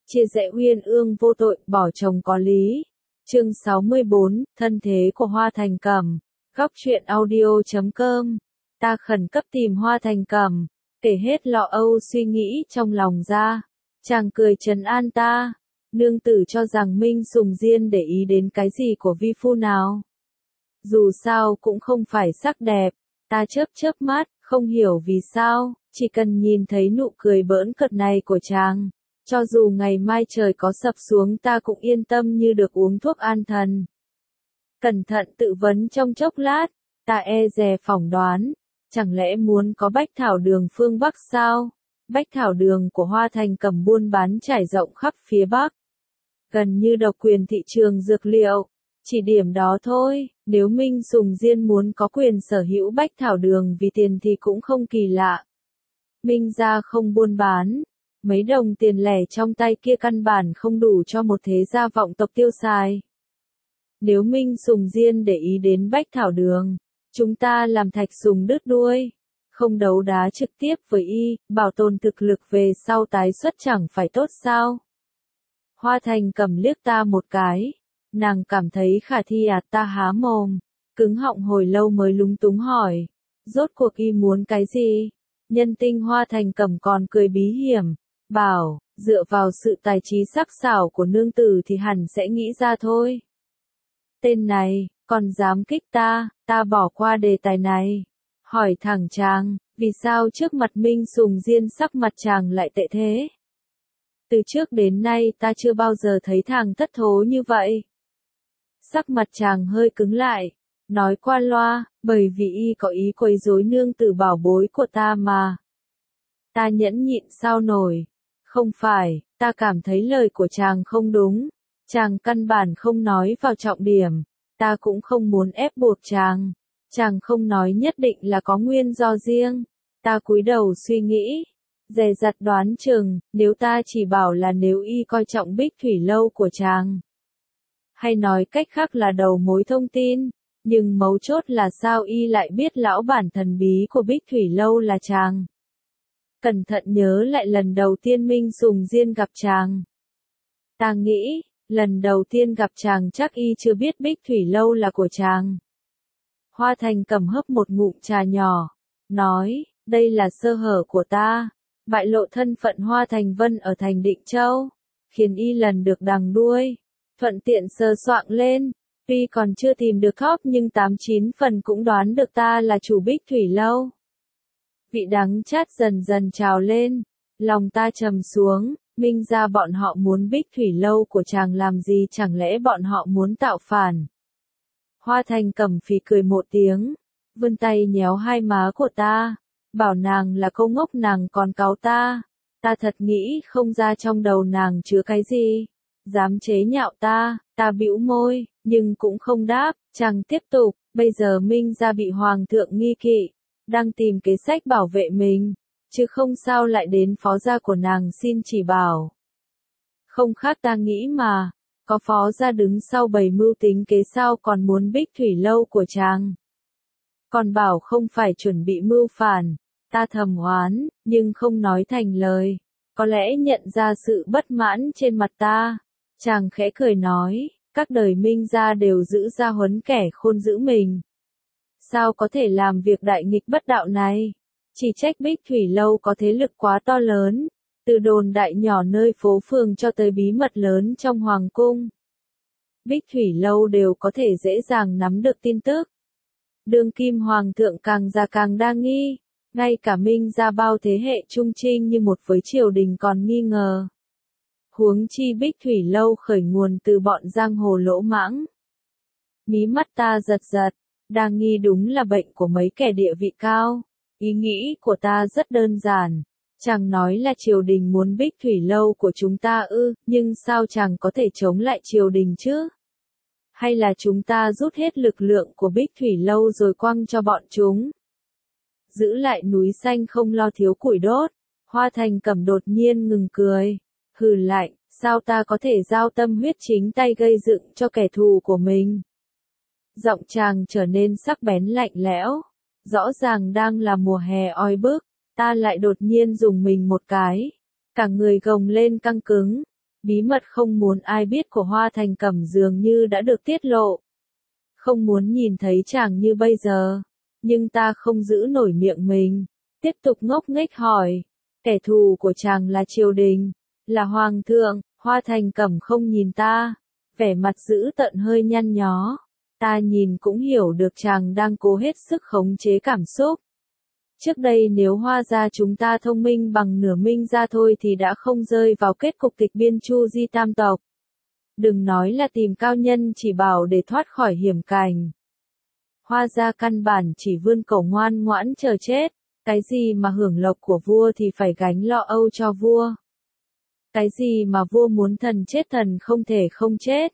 chia rẽ uyên ương vô tội, bỏ chồng có lý. Chương 64, thân thế của Hoa Thành Cẩm. Góc truyện audio.com. Ta khẩn cấp tìm Hoa Thành Cẩm, kể hết lo âu suy nghĩ trong lòng ra. Chàng cười trấn an ta. Nương tử cho rằng Minh Sùng Diên để ý đến cái gì của vi phu nào. Dù sao cũng không phải sắc đẹp. Ta chớp mắt, không hiểu vì sao, chỉ cần nhìn thấy nụ cười bỡn cợt này của chàng. Cho dù ngày mai trời có sập xuống ta cũng yên tâm như được uống thuốc an thần. Cẩn thận tự vấn trong chốc lát, ta e dè phỏng đoán, chẳng lẽ muốn có bách thảo đường phương Bắc sao? Bách thảo đường của Hoa Thành Cẩm buôn bán trải rộng khắp phía Bắc. Gần như độc quyền thị trường dược liệu, chỉ điểm đó thôi, nếu Minh Sùng Diên muốn có quyền sở hữu bách thảo đường vì tiền thì cũng không kỳ lạ. Minh gia không buôn bán. Mấy đồng tiền lẻ trong tay kia căn bản không đủ cho một thế gia vọng tộc tiêu xài. Nếu Minh Sùng Diên để ý đến bách thảo đường, chúng ta làm Thạch Sùng đứt đuôi. Không đấu đá trực tiếp với y, bảo tồn thực lực về sau tái xuất chẳng phải tốt sao? Hoa Thành Cẩm liếc ta một cái. Nàng cảm thấy khả thi à? Ta há mồm, cứng họng hồi lâu mới lúng túng hỏi. Rốt cuộc y muốn cái gì? Nhân tinh Hoa Thành Cẩm còn cười bí hiểm. Bảo, dựa vào sự tài trí sắc sảo của nương tử thì hẳn sẽ nghĩ ra thôi. Tên này, còn dám kích ta bỏ qua đề tài này. Hỏi thẳng chàng, vì sao trước mặt Minh Sùng Diên sắc mặt chàng lại tệ thế? Từ trước đến nay ta chưa bao giờ thấy thằng thất thố như vậy. Sắc mặt chàng hơi cứng lại, nói qua loa, bởi vì y có ý quấy rối nương tử bảo bối của ta mà. Ta nhẫn nhịn sao nổi. Không phải, ta cảm thấy lời của chàng không đúng. Chàng căn bản không nói vào trọng điểm. Ta cũng không muốn ép buộc chàng. Chàng không nói nhất định là có nguyên do riêng. Ta cúi đầu suy nghĩ. Dè dặt đoán chừng, nếu ta chỉ bảo là nếu y coi trọng Bích Thủy Lâu của chàng. Hay nói cách khác là đầu mối thông tin. Nhưng mấu chốt là sao y lại biết lão bản thần bí của Bích Thủy Lâu là chàng. Cẩn thận nhớ lại lần đầu tiên Minh Sùng Diên gặp chàng. Ta nghĩ, lần đầu tiên gặp chàng chắc y chưa biết Bích Thủy Lâu là của chàng. Hoa Thành Cẩm hấp một ngụm trà nhỏ, nói, đây là sơ hở của ta, bại lộ thân phận Hoa Thành Vân ở thành Định Châu, khiến y lần được đằng đuôi, thuận tiện sờ soạng lên, tuy còn chưa tìm được khóc nhưng 89 phần cũng đoán được ta là chủ Bích Thủy Lâu. Vị đắng chát dần dần trào lên, lòng ta trầm xuống, Minh gia bọn họ muốn Bích Thủy Lâu của chàng làm gì, chẳng lẽ bọn họ muốn tạo phản? Hoa Thành Cẩm phì cười một tiếng, vươn tay nhéo hai má của ta, bảo nàng là cô ngốc nàng còn cáu ta. Ta thật nghĩ không ra trong đầu nàng chứa cái gì, dám chế nhạo ta bĩu môi, nhưng cũng không đáp. Chàng tiếp tục, bây giờ Minh gia bị hoàng thượng nghi kỵ, đang tìm kế sách bảo vệ mình, chứ không sao lại đến phó gia của nàng xin chỉ bảo. Không khác ta nghĩ mà, có phó gia đứng sau bày mưu tính kế sao còn muốn Bích Thủy Lâu của chàng. Còn bảo không phải chuẩn bị mưu phản, ta thầm oán, nhưng không nói thành lời, có lẽ nhận ra sự bất mãn trên mặt ta. Chàng khẽ cười nói, các đời Minh gia đều giữ gia huấn kẻ khôn giữ mình. Sao có thể làm việc đại nghịch bất đạo này? Chỉ trách Bích Thủy Lâu có thế lực quá to lớn, từ đồn đại nhỏ nơi phố phường cho tới bí mật lớn trong hoàng cung. Bích Thủy Lâu đều có thể dễ dàng nắm được tin tức. Đương kim hoàng thượng càng già càng đa nghi, ngay cả Minh gia bao thế hệ trung trinh như một với triều đình còn nghi ngờ. Huống chi Bích Thủy Lâu khởi nguồn từ bọn giang hồ lỗ mãng. Mí mắt ta giật giật. Đang nghi đúng là bệnh của mấy kẻ địa vị cao. Ý nghĩ của ta rất đơn giản. Chàng nói là triều đình muốn Bích Thủy Lâu của chúng ta ư, nhưng sao chàng có thể chống lại triều đình chứ? Hay là chúng ta rút hết lực lượng của Bích Thủy Lâu rồi quăng cho bọn chúng? Giữ lại núi xanh không lo thiếu củi đốt. Hoa Thành Cẩm đột nhiên ngừng cười. Hừ lạnh, sao ta có thể giao tâm huyết chính tay gây dựng cho kẻ thù của mình? Giọng chàng trở nên sắc bén lạnh lẽo. Rõ ràng đang là mùa hè oi bức, ta lại đột nhiên dùng mình một cái. Cả người gồng lên căng cứng. Bí mật không muốn ai biết của Hoa Thành Cẩm dường như đã được tiết lộ. Không muốn nhìn thấy chàng như bây giờ, nhưng ta không giữ nổi miệng mình, tiếp tục ngốc nghếch hỏi. Kẻ thù của chàng là triều đình, là hoàng thượng. Hoa Thành Cẩm không nhìn ta, vẻ mặt dữ tợn hơi nhăn nhó. Ta nhìn cũng hiểu được chàng đang cố hết sức khống chế cảm xúc. Trước đây nếu Hoa gia chúng ta thông minh bằng nửa Minh gia thôi thì đã không rơi vào kết cục tịch biên chu di tam tộc. Đừng nói là tìm cao nhân chỉ bảo để thoát khỏi hiểm cảnh. Hoa gia căn bản chỉ vươn cổ ngoan ngoãn chờ chết. Cái gì mà hưởng lộc của vua thì phải gánh lo âu cho vua. Cái gì mà vua muốn thần chết thần không thể không chết.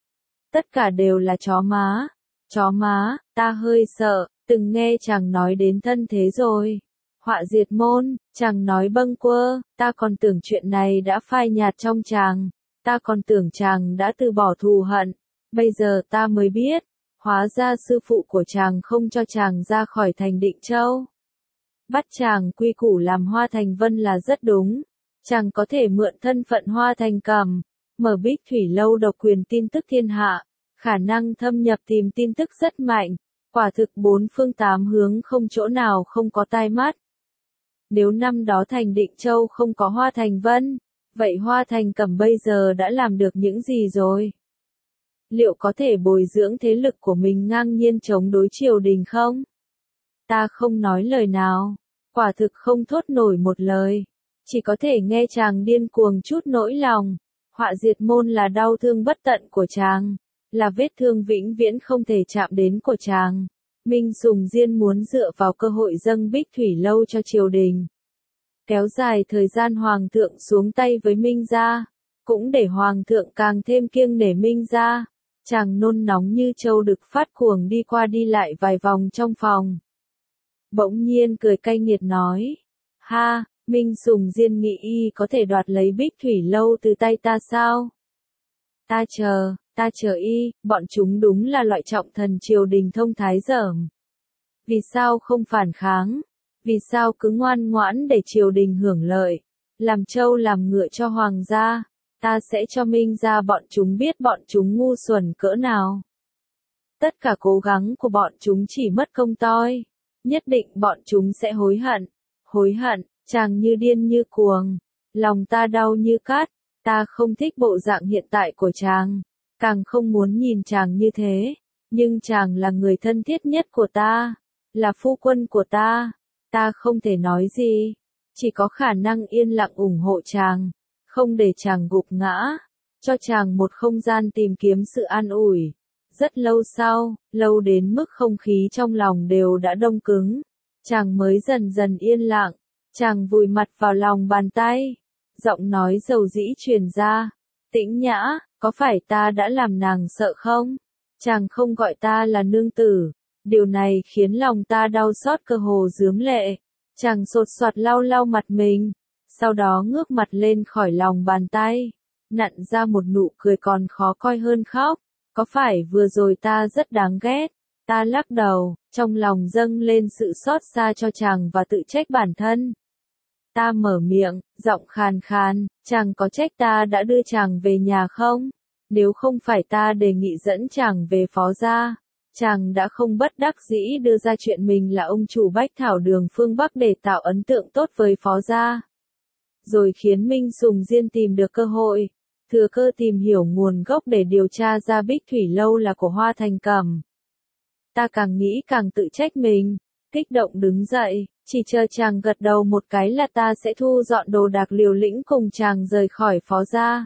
Tất cả đều là chó má. Chó má, ta hơi sợ, từng nghe chàng nói đến thân thế rồi. Họa diệt môn, chàng nói bâng quơ, ta còn tưởng chuyện này đã phai nhạt trong chàng. Ta còn tưởng chàng đã từ bỏ thù hận. Bây giờ ta mới biết, hóa ra sư phụ của chàng không cho chàng ra khỏi thành Định Châu. Bắt chàng quy củ làm Hoa Thành Vân là rất đúng. Chàng có thể mượn thân phận Hoa Thành Cẩm, mở Bích Thủy Lâu độc quyền tin tức thiên hạ, khả năng thâm nhập tìm tin tức rất mạnh, quả thực bốn phương tám hướng không chỗ nào không có tai mắt. Nếu năm đó thành Định Châu không có Hoa Thành Vân, vậy Hoa Thành Cẩm bây giờ đã làm được những gì rồi? Liệu có thể bồi dưỡng thế lực của mình ngang nhiên chống đối triều đình không? Ta không nói lời nào, quả thực không thốt nổi một lời. Chỉ có thể nghe chàng điên cuồng chút nỗi lòng. Họa diệt môn là đau thương bất tận của chàng, là vết thương vĩnh viễn không thể chạm đến của chàng. Minh Sùng Diên muốn dựa vào cơ hội dâng Bích Thủy Lâu cho triều đình. Kéo dài thời gian hoàng thượng xuống tay với Minh gia, cũng để hoàng thượng càng thêm kiêng nể Minh gia. Chàng nôn nóng như trâu đực phát cuồng đi qua đi lại vài vòng trong phòng. Bỗng nhiên cười cay nghiệt nói. Ha! Minh Sùng Diên nghĩ y có thể đoạt lấy Bích Thủy Lâu từ tay ta sao? Ta chờ y, bọn chúng đúng là loại trọng thần triều đình thông thái dởm. Vì sao không phản kháng? Vì sao cứ ngoan ngoãn để triều đình hưởng lợi? Làm trâu làm ngựa cho hoàng gia, ta sẽ cho Minh gia bọn chúng biết bọn chúng ngu xuẩn cỡ nào. Tất cả cố gắng của bọn chúng chỉ mất công toi. Nhất định bọn chúng sẽ hối hận. Hối hận. Chàng như điên như cuồng, lòng ta đau như cắt, ta không thích bộ dạng hiện tại của chàng, càng không muốn nhìn chàng như thế, nhưng chàng là người thân thiết nhất của ta, là phu quân của ta không thể nói gì, chỉ có khả năng yên lặng ủng hộ chàng, không để chàng gục ngã, cho chàng một không gian tìm kiếm sự an ủi. Rất lâu sau, lâu đến mức không khí trong lòng đều đã đông cứng, chàng mới dần dần yên lặng. Chàng vùi mặt vào lòng bàn tay, giọng nói dầu dĩ truyền ra. Tĩnh Nhã, có phải ta đã làm nàng sợ không? Chàng không gọi ta là nương tử. Điều này khiến lòng ta đau xót cơ hồ rướm lệ. Chàng sột soạt lau lau mặt mình, sau đó ngước mặt lên khỏi lòng bàn tay, nặn ra một nụ cười còn khó coi hơn khóc. Có phải vừa rồi ta rất đáng ghét? Ta lắc đầu, trong lòng dâng lên sự xót xa cho chàng và tự trách bản thân. Ta mở miệng, giọng khàn khàn, chàng có trách ta đã đưa chàng về nhà không? Nếu không phải ta đề nghị dẫn chàng về phó gia, chàng đã không bất đắc dĩ đưa ra chuyện mình là ông chủ Bách Thảo Đường phương Bắc để tạo ấn tượng tốt với phó gia. Rồi khiến Minh Sùng Diên tìm được cơ hội, thừa cơ tìm hiểu nguồn gốc để điều tra ra Bích Thủy Lâu là của Hoa Thành Cẩm. Ta càng nghĩ càng tự trách mình, kích động đứng dậy, chỉ chờ chàng gật đầu một cái là ta sẽ thu dọn đồ đạc liều lĩnh cùng chàng rời khỏi phó gia.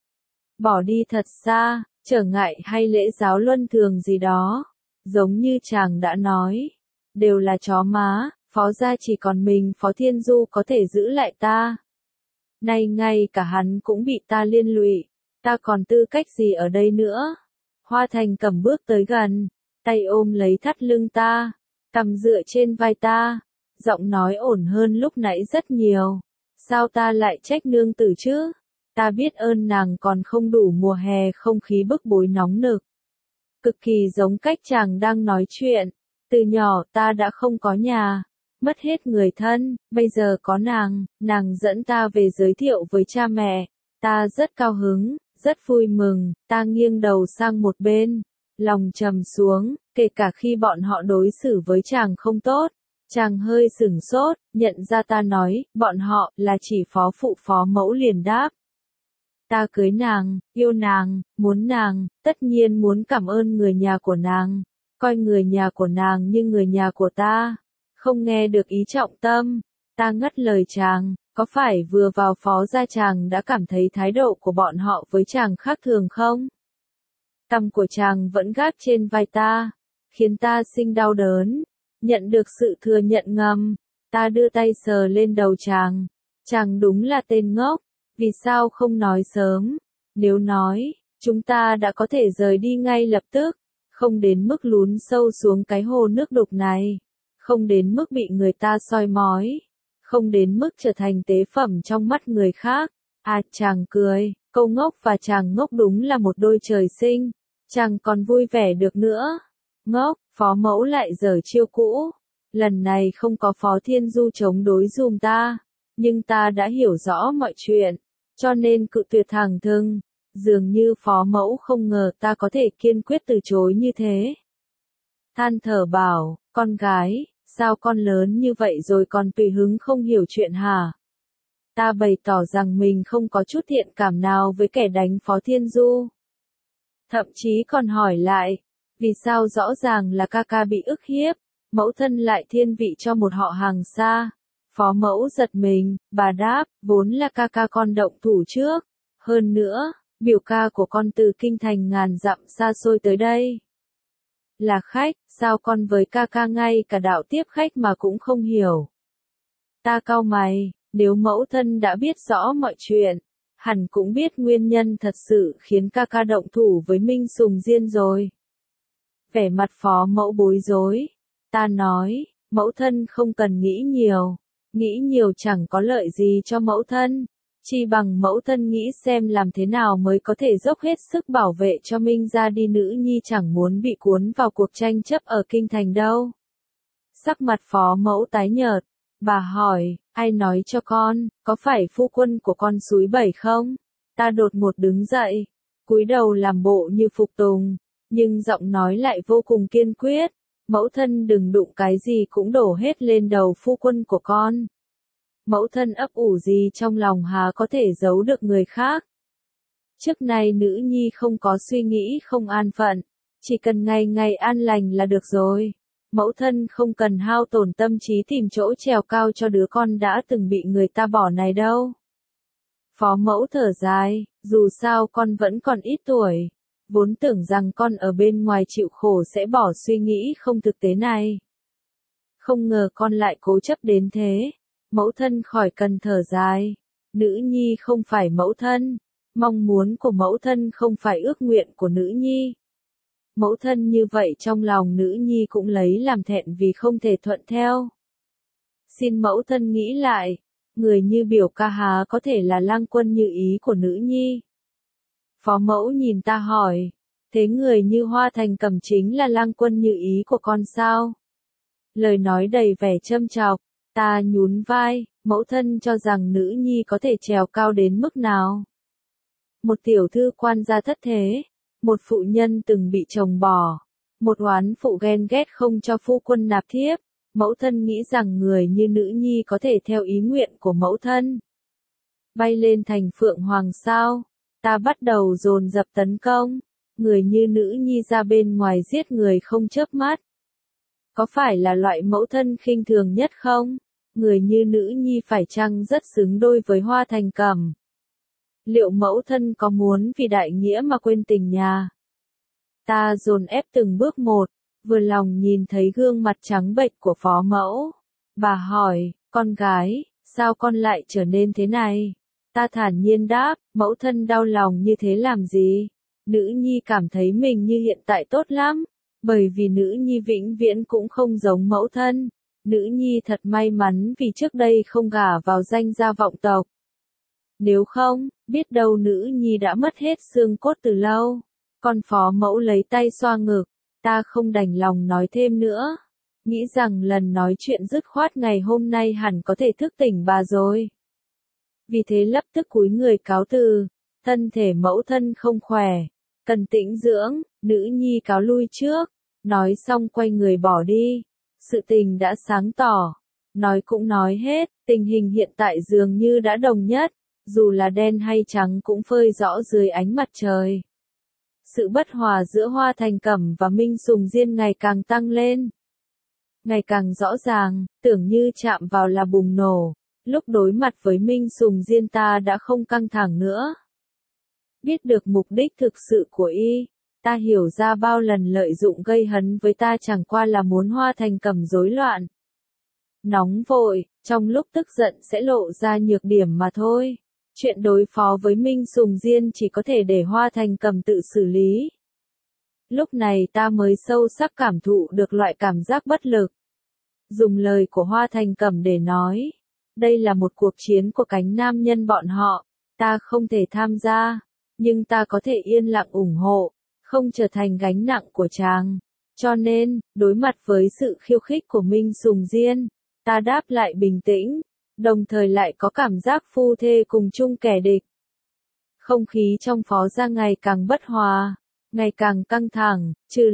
Bỏ đi thật xa, trở ngại hay lễ giáo luân thường gì đó, giống như chàng đã nói, đều là chó má, phó gia chỉ còn mình Phó Thiên Du có thể giữ lại ta. Nay ngay cả hắn cũng bị ta liên lụy, ta còn tư cách gì ở đây nữa? Hoa Thành Cẩm bước tới gần, tay ôm lấy thắt lưng ta, cằm dựa trên vai ta, giọng nói ổn hơn lúc nãy rất nhiều. Sao ta lại trách nương tử chứ? Ta biết ơn nàng còn không đủ mùa hè không khí bức bối nóng nực. Cực kỳ giống cách chàng đang nói chuyện. Từ nhỏ ta đã không có nhà, mất hết người thân, bây giờ có nàng dẫn ta về giới thiệu với cha mẹ. Ta rất cao hứng, rất vui mừng, ta nghiêng đầu sang một bên, lòng trầm xuống, kể cả khi bọn họ đối xử với chàng không tốt. Chàng hơi sửng sốt, nhận ra ta nói, bọn họ, là chỉ phó phụ phó mẫu liền đáp. Ta cưới nàng, yêu nàng, muốn nàng, tất nhiên muốn cảm ơn người nhà của nàng, coi người nhà của nàng như người nhà của ta. Không nghe được ý trọng tâm, ta ngắt lời chàng, có phải vừa vào phó gia chàng đã cảm thấy thái độ của bọn họ với chàng khác thường không? Cằm của chàng vẫn gác trên vai ta, khiến ta sinh đau đớn. Nhận được sự thừa nhận ngầm, ta đưa tay sờ lên đầu chàng. Chàng đúng là tên ngốc, vì sao không nói sớm? Nếu nói, chúng ta đã có thể rời đi ngay lập tức, không đến mức lún sâu xuống cái hồ nước đục này, không đến mức bị người ta soi mói, không đến mức trở thành tế phẩm trong mắt người khác. À, chàng cười, câu ngốc và chàng ngốc đúng là một đôi trời sinh, chàng còn vui vẻ được nữa. Ngốc, phó mẫu lại giở chiêu cũ. Lần này không có phó Thiên Du chống đối giùm ta, nhưng ta đã hiểu rõ mọi chuyện, cho nên cự tuyệt thẳng thừng. Dường như phó mẫu không ngờ ta có thể kiên quyết từ chối như thế. Than thở bảo, con gái, sao con lớn như vậy rồi còn tùy hứng không hiểu chuyện hả? Ta bày tỏ rằng mình không có chút thiện cảm nào với kẻ đánh phó Thiên Du. Thậm chí còn hỏi lại, vì sao rõ ràng là ca ca bị ức hiếp, mẫu thân lại thiên vị cho một họ hàng xa. Phó mẫu giật mình, bà đáp, vốn là ca ca con động thủ trước. Hơn nữa, biểu ca của con từ kinh thành ngàn dặm xa xôi tới đây. Là khách, sao con với ca ca ngay cả đạo tiếp khách mà cũng không hiểu. Ta cau mày, nếu mẫu thân đã biết rõ mọi chuyện, hẳn cũng biết nguyên nhân thật sự khiến ca ca động thủ với Minh Sùng Diên rồi. Vẻ mặt phó mẫu bối rối. Ta nói, mẫu thân không cần nghĩ nhiều chẳng có lợi gì cho mẫu thân. Chi bằng mẫu thân nghĩ xem làm thế nào mới có thể dốc hết sức bảo vệ cho Minh gia đi, nữ nhi chẳng muốn bị cuốn vào cuộc tranh chấp ở kinh thành đâu. Sắc mặt phó mẫu tái nhợt, bà hỏi, ai nói cho con, có phải phu quân của con xúi bẩy không? Ta đột ngột đứng dậy, cúi đầu làm bộ như phục tùng, nhưng giọng nói lại vô cùng kiên quyết, mẫu thân đừng đụng cái gì cũng đổ hết lên đầu phu quân của con. Mẫu thân ấp ủ gì trong lòng há có thể giấu được người khác. Trước nay nữ nhi không có suy nghĩ không an phận, chỉ cần ngày ngày an lành là được rồi. Mẫu thân không cần hao tổn tâm trí tìm chỗ trèo cao cho đứa con đã từng bị người ta bỏ này đâu. Phó mẫu thở dài, dù sao con vẫn còn ít tuổi, vốn tưởng rằng con ở bên ngoài chịu khổ sẽ bỏ suy nghĩ không thực tế này. Không ngờ con lại cố chấp đến thế. Mẫu thân khỏi cần thở dài. Nữ nhi không phải mẫu thân. Mong muốn của mẫu thân không phải ước nguyện của nữ nhi. Mẫu thân như vậy trong lòng nữ nhi cũng lấy làm thẹn vì không thể thuận theo. Xin mẫu thân nghĩ lại. Người như biểu ca há có thể là lang quân như ý của nữ nhi. Phó mẫu nhìn ta hỏi. Thế người như Hoa Thành Cầm chính là lang quân như ý của con sao? Lời nói đầy vẻ châm chọc. Ta nhún vai, mẫu thân cho rằng nữ nhi có thể trèo cao đến mức nào. Một tiểu thư quan gia thất thế, một phụ nhân từng bị chồng bỏ, một oán phụ ghen ghét không cho phu quân nạp thiếp, mẫu thân nghĩ rằng người như nữ nhi có thể theo ý nguyện của mẫu thân. Bay lên thành phượng hoàng sao, ta bắt đầu dồn dập tấn công, người như nữ nhi ra bên ngoài giết người không chớp mắt. Có phải là loại mẫu thân khinh thường nhất không? Người như nữ nhi phải chăng rất xứng đôi với Hoa Thành Cầm? Liệu mẫu thân có muốn vì đại nghĩa mà quên tình nhà? Ta dồn ép từng bước một, vừa lòng nhìn thấy gương mặt trắng bệch của phó mẫu. Bà hỏi, con gái, sao con lại trở nên thế này? Ta thản nhiên đáp, mẫu thân đau lòng như thế làm gì? Nữ nhi cảm thấy mình như hiện tại tốt lắm, bởi vì nữ nhi vĩnh viễn cũng không giống mẫu thân. Nữ nhi thật may mắn vì trước đây không gả vào danh gia vọng tộc. Nếu không, biết đâu nữ nhi đã mất hết xương cốt từ lâu. Con phó mẫu lấy tay xoa ngực, ta không đành lòng nói thêm nữa. Nghĩ rằng lần nói chuyện dứt khoát ngày hôm nay hẳn có thể thức tỉnh bà rồi. Vì thế lập tức cúi người cáo từ, thân thể mẫu thân không khỏe, cần tĩnh dưỡng, nữ nhi cáo lui trước. Nói xong quay người bỏ đi. Sự tình đã sáng tỏ. Nói cũng nói hết, tình hình hiện tại dường như đã đồng nhất, dù là đen hay trắng cũng phơi rõ dưới ánh mặt trời. Sự bất hòa giữa Hoa Thành Cẩm và Minh Sùng Diên ngày càng tăng lên. Ngày càng rõ ràng, tưởng như chạm vào là bùng nổ. Lúc đối mặt với Minh Sùng Diên ta đã không căng thẳng nữa. Biết được mục đích thực sự của y, ta hiểu ra bao lần lợi dụng gây hấn với ta chẳng qua là muốn Hoa Thành Cẩm rối loạn. Nóng vội, trong lúc tức giận sẽ lộ ra nhược điểm mà thôi. Chuyện đối phó với Minh Sùng Diên chỉ có thể để Hoa Thành Cẩm tự xử lý. Lúc này ta mới sâu sắc cảm thụ được loại cảm giác bất lực. Dùng lời của Hoa Thành Cẩm để nói, đây là một cuộc chiến của cánh nam nhân bọn họ, ta không thể tham gia, nhưng ta có thể yên lặng ủng hộ, không trở thành gánh nặng của chàng. Cho nên, đối mặt với sự khiêu khích của Minh Sùng Diên, ta đáp lại bình tĩnh, đồng thời lại có cảm giác phu thê cùng chung kẻ địch. Không khí trong Phó gia ngày càng bất hòa, ngày càng căng thẳng, trừ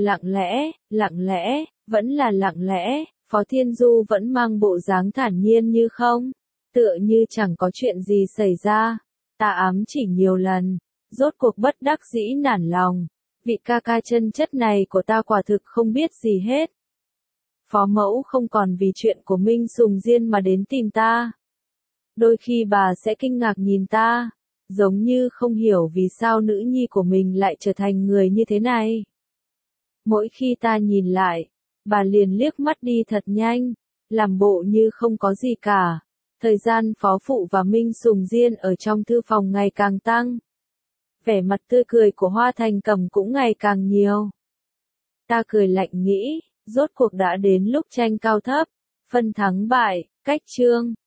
lặng lẽ, vẫn là lặng lẽ, Phó Thiên Du vẫn mang bộ dáng thản nhiên như không, tựa như chẳng có chuyện gì xảy ra. Ta ám chỉ nhiều lần, rốt cuộc bất đắc dĩ nản lòng, vị ca ca chân chất này của ta quả thực không biết gì hết. Phó mẫu không còn vì chuyện của Minh Sùng Diên mà đến tìm ta. Đôi khi bà sẽ kinh ngạc nhìn ta, giống như không hiểu vì sao nữ nhi của mình lại trở thành người như thế này. Mỗi khi ta nhìn lại, bà liền liếc mắt đi thật nhanh, làm bộ như không có gì cả. Thời gian Phó Phụ và Minh Sùng Diên ở trong thư phòng ngày càng tăng. Vẻ mặt tươi cười của Hoa Thành Cẩm cũng ngày càng nhiều. Ta cười lạnh nghĩ, rốt cuộc đã đến lúc tranh cao thấp, phân thắng bại, cách chương.